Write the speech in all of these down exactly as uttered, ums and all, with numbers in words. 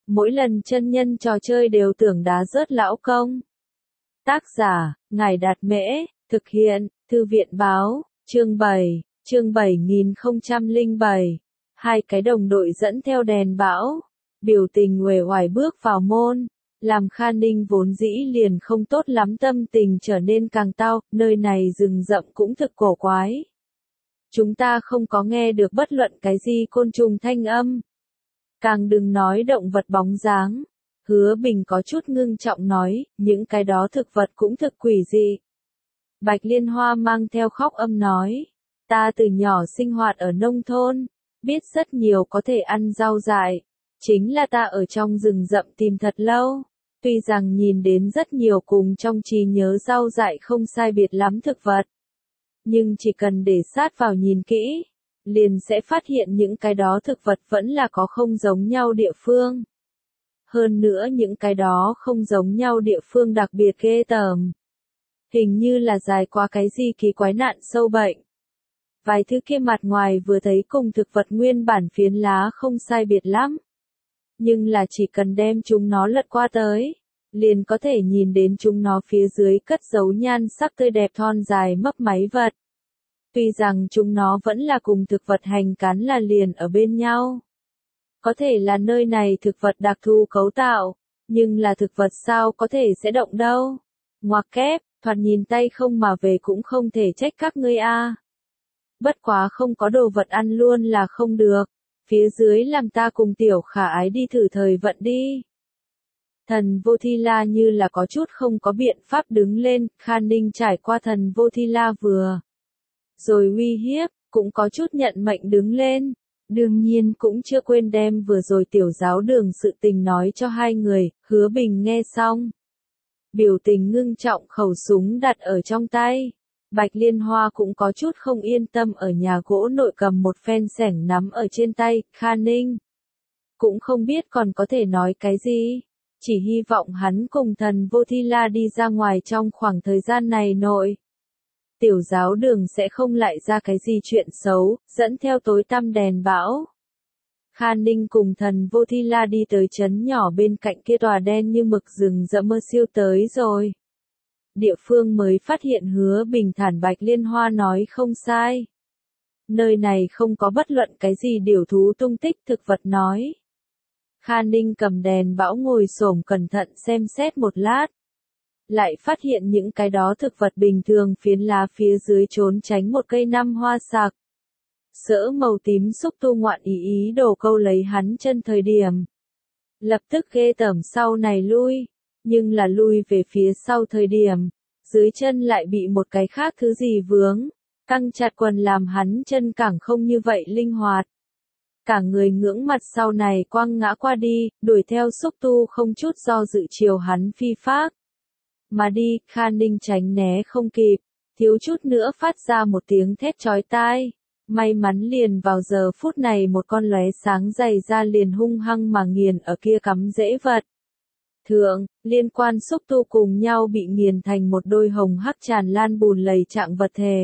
mỗi lần chân nhân trò chơi đều tưởng đá rớt lão công. Tác giả, Ngài Đạt Mễ, thực hiện, Thư viện Báo, chương bảy, chương bảy nghìn không trăm lẻ bảy. Hai cái đồng đội dẫn theo đèn bão, biểu tình uể oải bước vào môn, làm Kha Ninh vốn dĩ liền không tốt lắm tâm tình trở nên càng tao, nơi này rừng rậm cũng thực cổ quái. Chúng ta không có nghe được bất luận cái gì côn trùng thanh âm. Càng đừng nói động vật bóng dáng. Hứa Bình có chút ngưng trọng nói, những cái đó thực vật cũng thực quỷ dị. Bạch Liên Hoa mang theo khóc âm nói, ta từ nhỏ sinh hoạt ở nông thôn, biết rất nhiều có thể ăn rau dại. Chính là ta ở trong rừng rậm tìm thật lâu, tuy rằng nhìn đến rất nhiều cùng trong trí nhớ rau dại không sai biệt lắm thực vật. Nhưng chỉ cần để sát vào nhìn kỹ, liền sẽ phát hiện những cái đó thực vật vẫn là có không giống nhau địa phương. Hơn nữa những cái đó không giống nhau địa phương đặc biệt ghê tởm. Hình như là dài qua cái gì kỳ quái nạn sâu bệnh. Vài thứ kia mặt ngoài vừa thấy cùng thực vật nguyên bản phiến lá không sai biệt lắm. Nhưng là chỉ cần đem chúng nó lật qua tới, liền có thể nhìn đến chúng nó phía dưới cất giấu nhan sắc tươi đẹp thon dài mấp máy vật. Tuy rằng chúng nó vẫn là cùng thực vật hành cán là liền ở bên nhau. Có thể là nơi này thực vật đặc thù cấu tạo, nhưng là thực vật sao có thể sẽ động đâu. Ngoặc kép, thoạt nhìn tay không mà về cũng không thể trách các ngươi a. Bất quá không có đồ vật ăn luôn là không được. Phía dưới làm ta cùng tiểu khả ái đi thử thời vận đi. Thần Vô Thi La như là có chút không có biện pháp đứng lên, Kha Ninh trải qua thần Vô Thi La vừa. Rồi uy hiếp, cũng có chút nhận mệnh đứng lên. Đương nhiên cũng chưa quên đem vừa rồi tiểu giáo đường sự tình nói cho hai người, Hứa Bình nghe xong. Biểu tình ngưng trọng khẩu súng đặt ở trong tay. Bạch Liên Hoa cũng có chút không yên tâm ở nhà gỗ nội cầm một phen xẻng nắm ở trên tay, Kha Ninh. Cũng không biết còn có thể nói cái gì. Chỉ hy vọng hắn cùng thần Vô Thi La đi ra ngoài trong khoảng thời gian này nội. Tiểu giáo đường sẽ không lại ra cái gì chuyện xấu, dẫn theo tối tăm đèn bão. Kha Ninh cùng thần Vô Thi La đi tới trấn nhỏ bên cạnh kia tòa đen như mực rừng rậm mơ siêu tới rồi. Địa phương mới phát hiện Hứa Bình thản Bạch Liên Hoa nói không sai. Nơi này không có bất luận cái gì điều thú tung tích thực vật nói. Kha Ninh cầm đèn bão ngồi xổm cẩn thận xem xét một lát. Lại phát hiện những cái đó thực vật bình thường phiến lá phía dưới trốn tránh một cây năm hoa sạc. Sỡ màu tím xúc tu ngoạn ý ý đồ câu lấy hắn chân thời điểm. Lập tức ghê tởm sau này lui, nhưng là lui về phía sau thời điểm, dưới chân lại bị một cái khác thứ gì vướng, căng chặt quần làm hắn chân càng không như vậy linh hoạt. Cả người ngưỡng mặt sau này quăng ngã qua đi, đuổi theo xúc tu không chút do dự chiều hắn phi phác. Mà đi, Kha Ninh tránh né không kịp, thiếu chút nữa phát ra một tiếng thét chói tai. May mắn liền vào giờ phút này một con lóe sáng dày ra liền hung hăng mà nghiền ở kia cắm rễ vật. Thượng, liên quan xúc tu cùng nhau bị nghiền thành một đôi hồng hắc tràn lan bùn lầy trạng vật thể.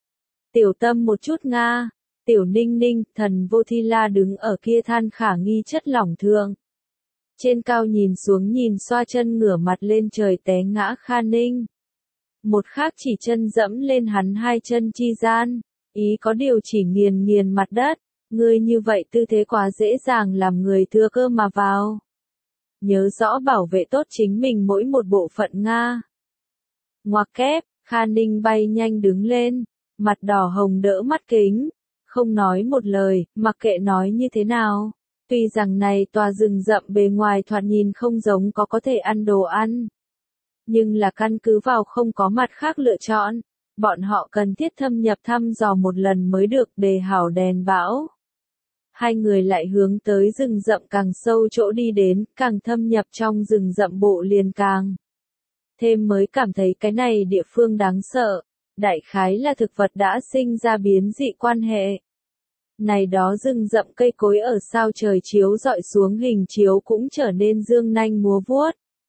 Tiểu Tâm một chút nga, Tiểu Ninh Ninh, thần Vô Thi La đứng ở kia than khả nghi chất lỏng thượng. Trên cao nhìn xuống nhìn xoa chân ngửa mặt lên trời té ngã Kha Ninh. Một khác chỉ chân dẫm lên hắn hai chân chi gian, ý có điều chỉ nghiền nghiền mặt đất, ngươi như vậy tư thế quá dễ dàng làm người thừa cơ mà vào. Nhớ rõ bảo vệ tốt chính mình mỗi một bộ phận Nga. Ngoặc kép, Kha Ninh bay nhanh đứng lên, mặt đỏ hồng đỡ mắt kính, không nói một lời, mặc kệ nói như thế nào. Tuy rằng này tòa rừng rậm bề ngoài thoạt nhìn không giống có có thể ăn đồ ăn. Nhưng là căn cứ vào không có mặt khác lựa chọn, bọn họ cần thiết thâm nhập thăm dò một lần mới được đề hảo đèn bão. Hai người lại hướng tới rừng rậm càng sâu chỗ đi đến, càng thâm nhập trong rừng rậm bộ liền càng. Thêm mới cảm thấy cái này địa phương đáng sợ, đại khái là thực vật đã sinh ra biến dị quan hệ. Này đó rừng rậm cây cối ở sao trời chiếu dọi xuống hình chiếu cũng trở nên dương nanh múa vuốt.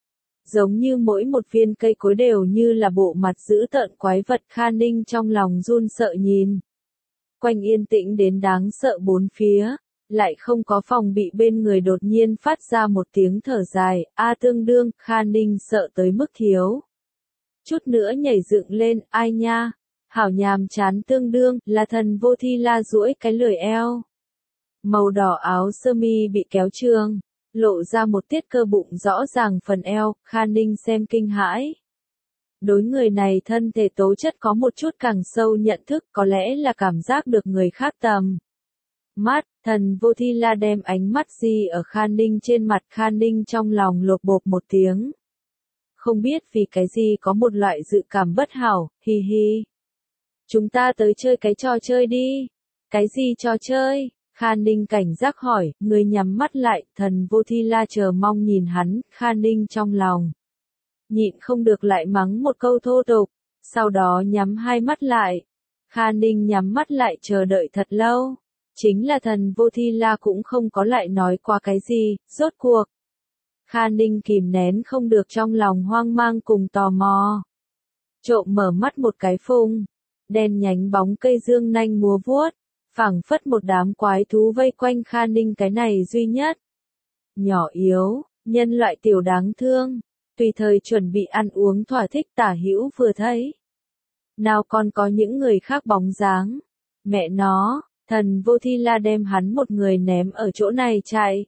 Giống như mỗi một viên cây cối đều như là bộ mặt dữ tợn quái vật. Kha Ninh trong lòng run sợ nhìn. Quanh yên tĩnh đến đáng sợ bốn phía, lại không có phòng bị bên người đột nhiên phát ra một tiếng thở dài, a tương đương, Kha Ninh sợ tới mức thiếu. Chút nữa nhảy dựng lên, ai nha, hảo nhàm chán tương đương, là thần vô thi la duỗi cái lười eo. Màu đỏ áo sơ mi bị kéo trương, lộ ra một tiết cơ bụng rõ ràng phần eo, Kha Ninh xem kinh hãi. Đối người này thân thể tố chất có một chút càng sâu nhận thức, có lẽ là cảm giác được người khác tầm. Mắt, thần vô thi la đem ánh mắt di ở Kha Ninh trên mặt, Kha Ninh trong lòng lột bột một tiếng. Không biết vì cái gì có một loại dự cảm bất hảo, hi hi. Chúng ta tới chơi cái trò chơi đi. Cái gì trò chơi? Kha Ninh cảnh giác hỏi, người nhắm mắt lại, thần vô thi la chờ mong nhìn hắn, Kha Ninh trong lòng. Nhịn không được lại mắng một câu thô tục, sau đó nhắm hai mắt lại. Kha Ninh nhắm mắt lại chờ đợi thật lâu. Chính là thần vô thi la cũng không có lại nói qua cái gì, rốt cuộc. Kha Ninh kìm nén không được trong lòng hoang mang cùng tò mò. Trộm mở mắt một cái phung, đen nhánh bóng cây dương nanh múa vuốt, phảng phất một đám quái thú vây quanh Kha Ninh cái này duy nhất. Nhỏ yếu, nhân loại tiểu đáng thương, tùy thời chuẩn bị ăn uống thỏa thích tả hữu vừa thấy. Nào còn có những người khác bóng dáng. Mẹ nó, thần vô thi la đem hắn một người ném ở chỗ này chạy.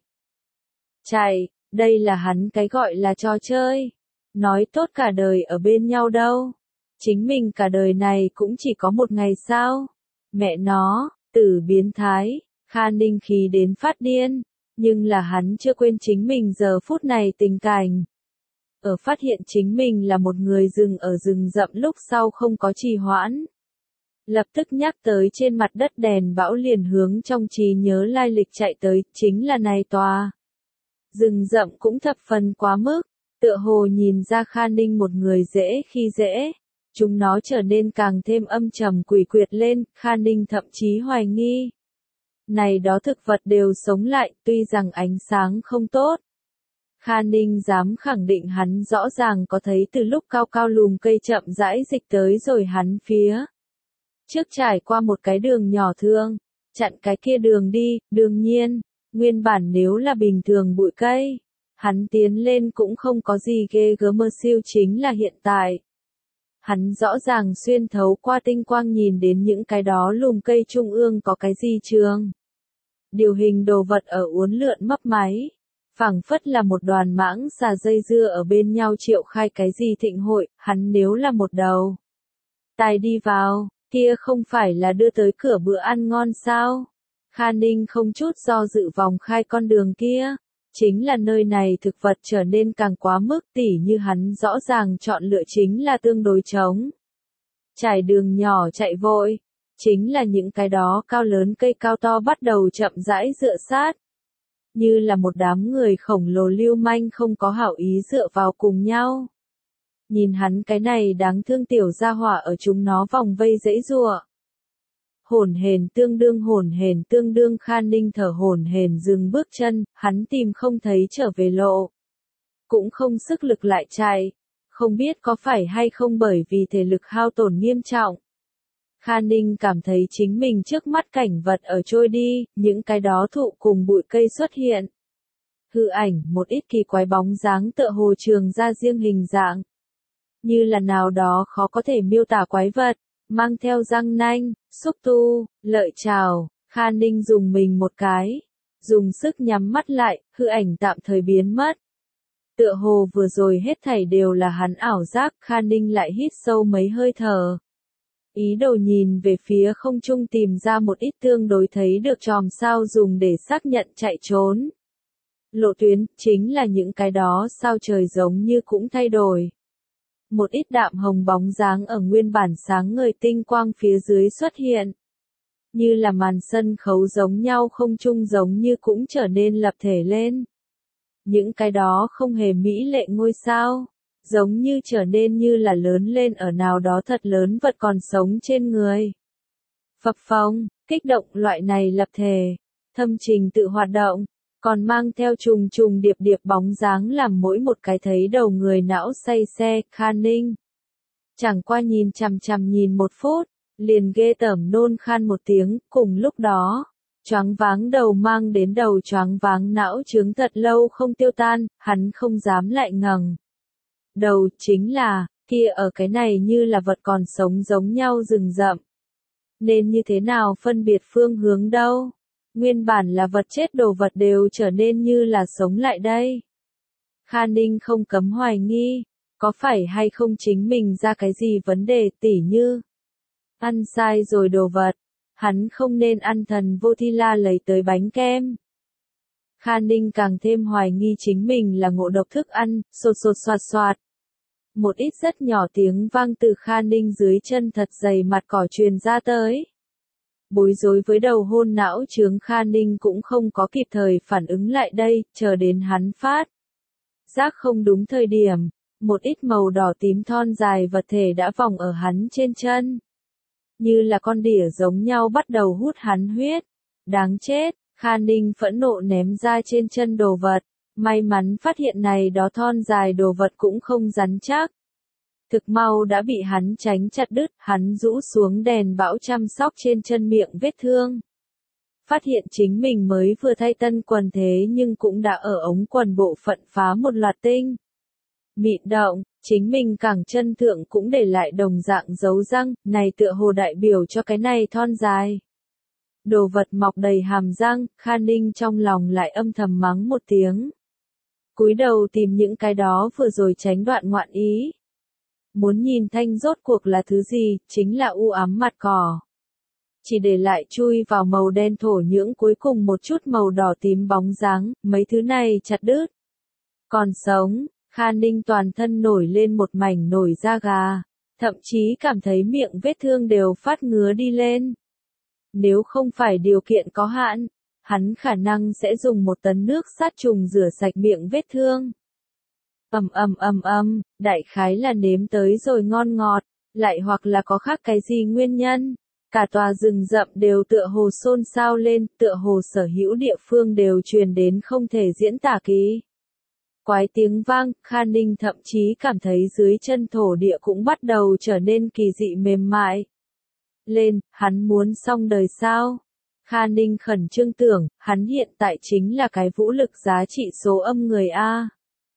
Chạy, đây là hắn cái gọi là trò chơi. Nói tốt cả đời ở bên nhau đâu. Chính mình cả đời này cũng chỉ có một ngày sao. Mẹ nó, tử biến thái, Kha Ninh khí đến phát điên. Nhưng là hắn chưa quên chính mình giờ phút này tình cảnh. Ở phát hiện chính mình là một người rừng ở rừng rậm lúc sau không có trì hoãn. Lập tức nhắc tới trên mặt đất đèn bão liền hướng trong trí nhớ lai lịch chạy tới, chính là này tòa. Rừng rậm cũng thập phần quá mức, tựa hồ nhìn ra Kha Ninh một người dễ khi dễ. Chúng nó trở nên càng thêm âm trầm quỷ quyệt lên, Kha Ninh thậm chí hoài nghi. Này đó thực vật đều sống lại, tuy rằng ánh sáng không tốt. Kha Ninh dám khẳng định hắn rõ ràng có thấy từ lúc cao cao lùm cây chậm rãi dịch tới rồi hắn phía. Trước trải qua một cái đường nhỏ thương, chặn cái kia đường đi, đương nhiên, nguyên bản nếu là bình thường bụi cây, hắn tiến lên cũng không có gì ghê gớm mơ siêu chính là hiện tại. Hắn rõ ràng xuyên thấu qua tinh quang nhìn đến những cái đó lùm cây trung ương có cái gì trường. Điều hình đồ vật ở uốn lượn mấp máy, phảng phất là một đoàn mãng xà dây dưa ở bên nhau triệu khai cái gì thịnh hội, hắn nếu là một đầu. Tài đi vào, kia không phải là đưa tới cửa bữa ăn ngon sao? Kha Ninh không chút do dự vòng khai con đường kia. Chính là nơi này thực vật trở nên càng quá mức tỉ như hắn rõ ràng chọn lựa chính là tương đối trống. Trải đường nhỏ chạy vội, chính là những cái đó cao lớn cây cao to bắt đầu chậm rãi dựa sát. Như là một đám người khổng lồ lưu manh không có hảo ý dựa vào cùng nhau. Nhìn hắn cái này đáng thương tiểu gia hỏa ở chúng nó vòng vây dãy giụa. Hồn hển tương đương hồn hển tương đương Kha Ninh thở hồn hển dừng bước chân, hắn tìm không thấy trở về lộ. Cũng không sức lực lại chạy, không biết có phải hay không bởi vì thể lực hao tổn nghiêm trọng. Kha Ninh cảm thấy chính mình trước mắt cảnh vật ở trôi đi, những cái đó thụ cùng bụi cây xuất hiện. Hư ảnh, một ít kỳ quái bóng dáng tựa hồ trường ra riêng hình dạng. Như là nào đó khó có thể miêu tả quái vật. Mang theo răng nanh, xúc tu, lợi trào, Kha Ninh dùng mình một cái, dùng sức nhắm mắt lại, hư ảnh tạm thời biến mất. Tựa hồ vừa rồi hết thảy đều là hắn ảo giác, Kha Ninh lại hít sâu mấy hơi thở. Ý đồ nhìn về phía không trung tìm ra một ít tương đối thấy được chòm sao dùng để xác nhận chạy trốn. Lộ tuyến, chính là những cái đó sao trời giống như cũng thay đổi. Một ít đạm hồng bóng dáng ở nguyên bản sáng ngời tinh quang phía dưới xuất hiện. Như là màn sân khấu giống nhau không chung giống như cũng trở nên lập thể lên. Những cái đó không hề mỹ lệ ngôi sao, giống như trở nên như là lớn lên ở nào đó thật lớn vật còn sống trên người. Phập phồng, kích động loại này lập thể, thâm trình tự hoạt động. Còn mang theo trùng trùng điệp điệp bóng dáng làm mỗi một cái thấy đầu người não say xe, Kha Ninh. Chẳng qua nhìn chằm chằm nhìn một phút, liền ghê tởm nôn khan một tiếng, cùng lúc đó, Choáng váng đầu mang đến đầu choáng váng não chướng thật lâu không tiêu tan, hắn không dám lại ngẩng đầu, chính là, kia ở cái này như là vật còn sống giống nhau rừng rậm. Nên như thế nào phân biệt phương hướng đâu? Nguyên bản là vật chết đồ vật đều trở nên như là sống lại đây. Kha Ninh không cấm hoài nghi, có phải hay không chính mình ra cái gì vấn đề tỉ như ăn sai rồi đồ vật, hắn không nên ăn thần vô thi la lấy tới bánh kem. Kha Ninh càng thêm hoài nghi chính mình là ngộ độc thức ăn, sột sột soạt soạt. Một ít rất nhỏ tiếng vang từ Kha Ninh dưới chân thật dày mặt cỏ truyền ra tới. Bối rối với đầu hôn não chướng Kha Ninh cũng không có kịp thời phản ứng lại đây, chờ đến hắn phát giác không đúng thời điểm, một ít màu đỏ tím thon dài vật thể đã vòng ở hắn trên chân. Như là con đỉa giống nhau bắt đầu hút hắn huyết. Đáng chết, Kha Ninh phẫn nộ ném ra trên chân đồ vật. May mắn phát hiện này đó thon dài đồ vật cũng không rắn chắc. Thực mau đã bị hắn tránh chặt đứt, hắn rũ xuống đèn bão chăm sóc trên chân miệng vết thương. Phát hiện chính mình mới vừa thay tân quần thế nhưng cũng đã ở ống quần bộ phận phá một loạt tinh mịn động, chính mình cẳng chân thượng cũng để lại đồng dạng dấu răng, này tựa hồ đại biểu cho cái này thon dài. Đồ vật mọc đầy hàm răng, Kha Ninh trong lòng lại âm thầm mắng một tiếng. Cúi đầu tìm những cái đó vừa rồi tránh đoạn ngoạn ý. Muốn nhìn thanh rốt cuộc là thứ gì, chính là u ám mặt cỏ. Chỉ để lại chui vào màu đen thổ nhưỡng cuối cùng một chút màu đỏ tím bóng dáng, mấy thứ này chặt đứt. Còn sống, Kha Ninh toàn thân nổi lên một mảnh nổi da gà, thậm chí cảm thấy miệng vết thương đều phát ngứa đi lên. Nếu không phải điều kiện có hạn, hắn khả năng sẽ dùng một tấn nước sát trùng rửa sạch miệng vết thương. Ầm ầm ầm ầm, đại khái là nếm tới rồi ngon ngọt, lại hoặc là có khác cái gì nguyên nhân. Cả tòa rừng rậm đều tựa hồ xôn xao lên, tựa hồ sở hữu địa phương đều truyền đến không thể diễn tả ký. Quái tiếng vang, Kha Ninh thậm chí cảm thấy dưới chân thổ địa cũng bắt đầu trở nên kỳ dị mềm mại. Lên, hắn muốn xong đời sao? Kha Ninh khẩn trương tưởng, hắn hiện tại chính là cái vũ lực giá trị số âm người A.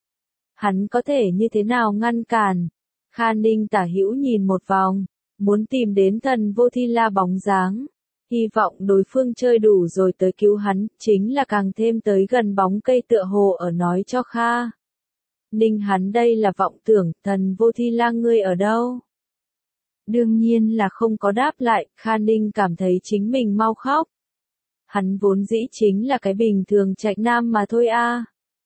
Hắn có thể như thế nào ngăn cản? Kha Ninh tả hữu nhìn một vòng, muốn tìm đến thần vô thi la bóng dáng. Hy vọng đối phương chơi đủ rồi tới cứu hắn, chính là càng thêm tới gần bóng cây tựa hồ ở nói cho Kha Ninh hắn đây là vọng tưởng, thần vô thi la ngươi ở đâu? Đương nhiên là không có đáp lại, Kha Ninh cảm thấy chính mình mau khóc. Hắn vốn dĩ chính là cái bình thường trạch nam mà thôi a.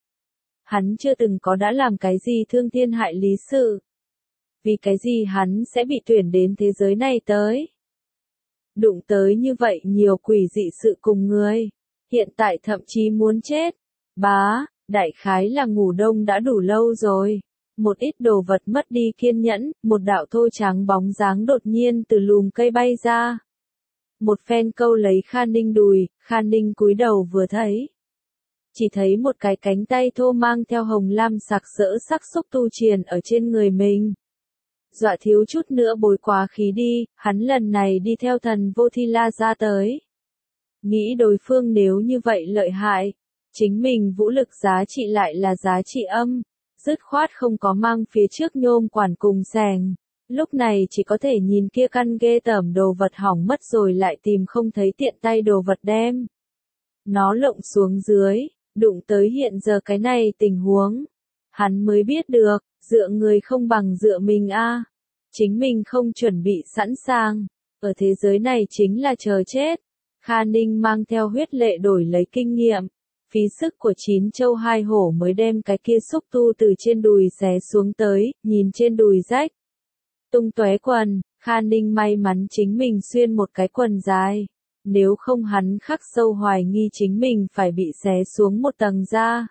Hắn chưa từng có đã làm cái gì thương thiên hại lý sự. Vì cái gì hắn sẽ bị tuyển đến thế giới này tới? Đụng tới như vậy nhiều quỷ dị sự cùng người. Hiện tại thậm chí muốn chết. Bá, đại khái là ngủ đông đã đủ lâu rồi. Một ít đồ vật mất đi kiên nhẫn, một đạo thô trắng bóng dáng đột nhiên từ lùm cây bay ra. Một phen câu lấy Kha Ninh đùi, Kha Ninh cúi đầu vừa thấy. Chỉ thấy một cái cánh tay thô mang theo hồng lam sặc sỡ sắc xúc tu triền ở trên người mình. Dọa thiếu chút nữa bối quá khí đi, hắn lần này đi theo thần vô thi la ra tới. Nghĩ đối phương nếu như vậy lợi hại, chính mình vũ lực giá trị lại là giá trị âm, dứt khoát không có mang phía trước nhôm quản cùng sèng. Lúc này chỉ có thể nhìn kia căn ghê tởm đồ vật hỏng mất rồi lại tìm không thấy tiện tay đồ vật đem. Nó lộng xuống dưới, đụng tới hiện giờ cái này tình huống. Hắn mới biết được, dựa người không bằng dựa mình a. Chính mình không chuẩn bị sẵn sàng, ở thế giới này chính là chờ chết. Kha Ninh mang theo huyết lệ đổi lấy kinh nghiệm, phí sức của chín châu hai hổ mới đem cái kia xúc tu từ trên đùi xé xuống tới, nhìn trên đùi rách. Tung tóe quần, Kha Ninh may mắn chính mình xuyên một cái quần dài, nếu không hắn khắc sâu hoài nghi chính mình phải bị xé xuống một tầng da.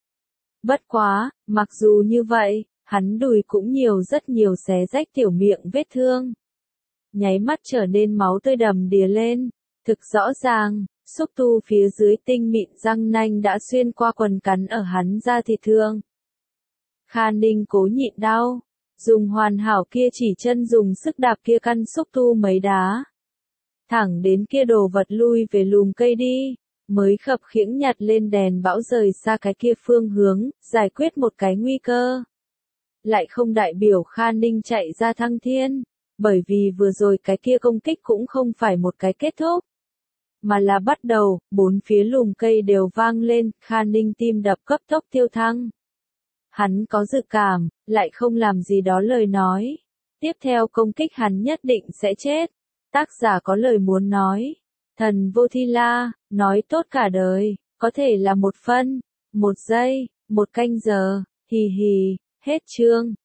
Bất quá, mặc dù như vậy, hắn đùi cũng nhiều rất nhiều xé rách tiểu miệng vết thương. Nháy mắt trở nên máu tươi đầm đìa lên, thực rõ ràng, xúc tu phía dưới tinh mịn răng nanh đã xuyên qua quần cắn ở hắn da thịt thương. Kha Ninh cố nhịn đau, dùng hoàn hảo kia chỉ chân dùng sức đạp kia căn xúc tu mấy đá. thẳng đến kia đồ vật lui về lùm cây đi, mới khập khiễng nhặt lên đèn bão rời xa cái kia phương hướng, giải quyết một cái nguy cơ. Lại không đại biểu Kha Ninh chạy ra thăng thiên, bởi vì vừa rồi cái kia công kích cũng không phải một cái kết thúc, mà là bắt đầu, bốn phía lùm cây đều vang lên, Kha Ninh tim đập cấp tốc tiêu thăng. Hắn có dự cảm, lại không làm gì đó lời nói. Tiếp theo công kích hắn nhất định sẽ chết. Tác giả có lời muốn nói. Thần Vô Thi La, nói tốt cả đời, có thể là một phân, một giây, một canh giờ, hì hì, hết chương.